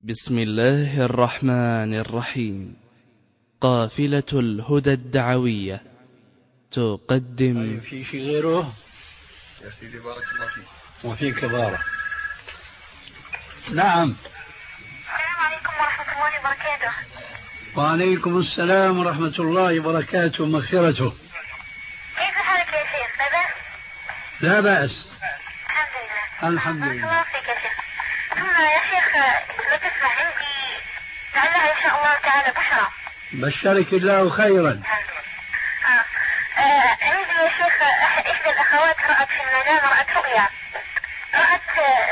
بسم الله الرحمن الرحيم. قافلة الهدى الدعوية تقدم. في شيء غيره يا سيدي؟ بارك الله فيك وفيك بارك. نعم. السلام عليكم ورحمة الله وبركاته. وعليكم السلام ورحمة الله وبركاته ومغفرته. كيف حالك يا شيخ؟ لا بأس؟ لا بأس الحمد لله. الحمد لله. بارك الله فيك يا شيخ. ثم يا شيخ لو تسمع عندي لعلها إن شاء الله تعالى بشرى. بشرك الله خيرا. عندي يا شيخ إحدى الأخوات رأت في المنام، رأت رؤيا، رأت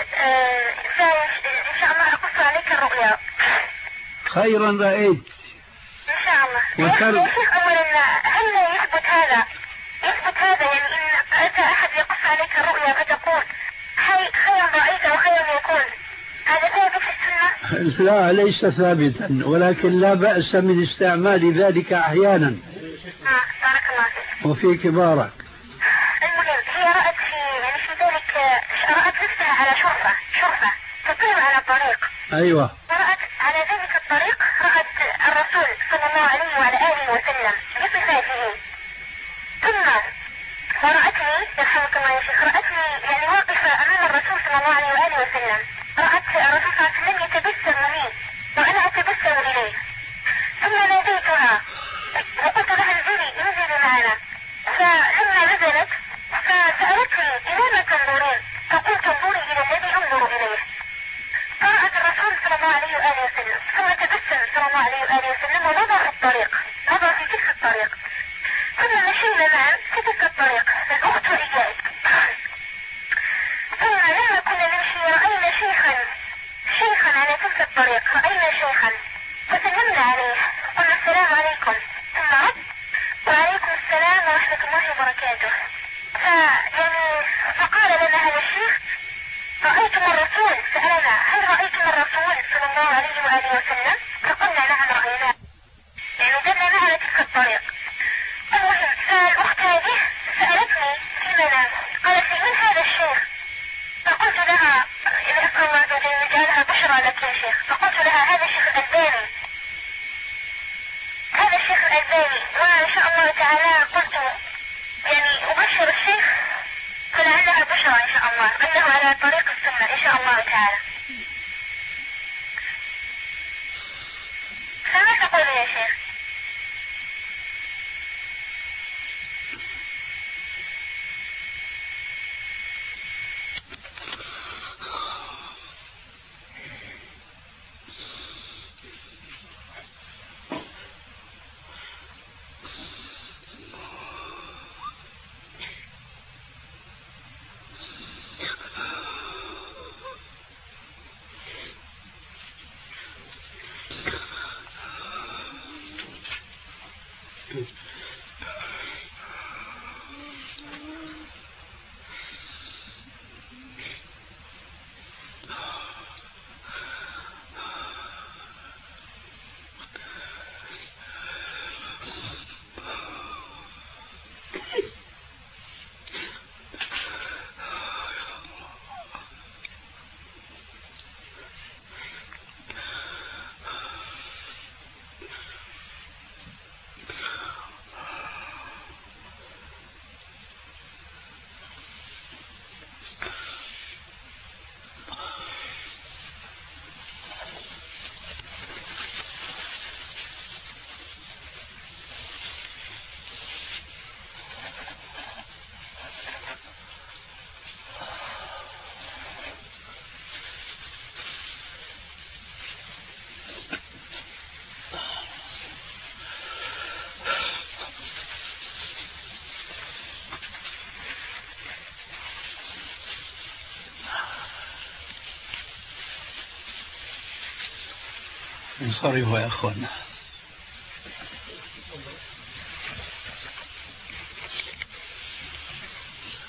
إن شاء الله أقص عليك الرؤيا. خيرا رأيت إن شاء الله. يا شيخ أولا هل يثبت هذا يعني إن أتى أحد يقص عليك الرؤيا فتقول خيرا رأيت وخيرا يكون، هذا ثابت في السنة؟ لا ليس ثابتا، ولكن لا بأس من استعمال ذلك أحيانا. بارك الله فيك وفيك بارك. المهم هي رأت في ذلك، رأت نفسها على شرفة تطير على الطريق. أيوة. ورأت على ذلك الطريق، رأت الرسول صلى الله عليه وعلى آله وسلم بصفاته. ثم ورأتني يرحمك الله يا شيخ، رأتني يعني واقفة أمام الرسول صلى الله عليه وآله وسلم، رأت الرسول صلى الله عليه وسلم يتبسم لي وأنا أتبسم إليه. ثم ناديتها وقلت لها انزلي معنا، فلما نزلت فسألتني إلى ما تنظرين؟ فقلت انظري إلى الذي أنظر إليه. فرأت الرسول صلى الله عليه وآله وسلم، ثم تبسم صلى الله عليه وآله وسلم ومضى في الطريق، مضى في تلك الطريق. ثم مشينا معا في تلك الطريق الأخت وإياي. ثم لما كنا نمشي رأينا شيخا على تلك الطريق، رأينا شيخا فسلمنا عليه، قلنا السلام عليكم، ثم رد وعليكم السلام ورحمة الله وبركاته. فقال لنا هذا الشيخ رأيتم الرسول؟ سألنا هل رأيتم الرسول صلى الله عليه وآله وسلم؟ فقلنا نعم رأيناه، يعني دلنا على تلك الطريق. المهم فالأخت هذه سألتني في المنام، قالت لي من هذا الشيخ؟ فقلت لها إذا أسأل الله عز وجل يجعلها بشرى لك يا شيخ، فقلت لها هذا الشيخ الألباني، هذا الشيخ الألباني. وإن شاء الله تعالى قلت يعني أبشر الشيخ فلعلها بشرى إن شاء الله أنه على طريق السنة إن شاء الله تعالى. فما تقول يا شيخ؟ انصرفوا يا أخوانا.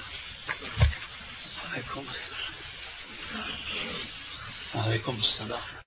عليكم السلام.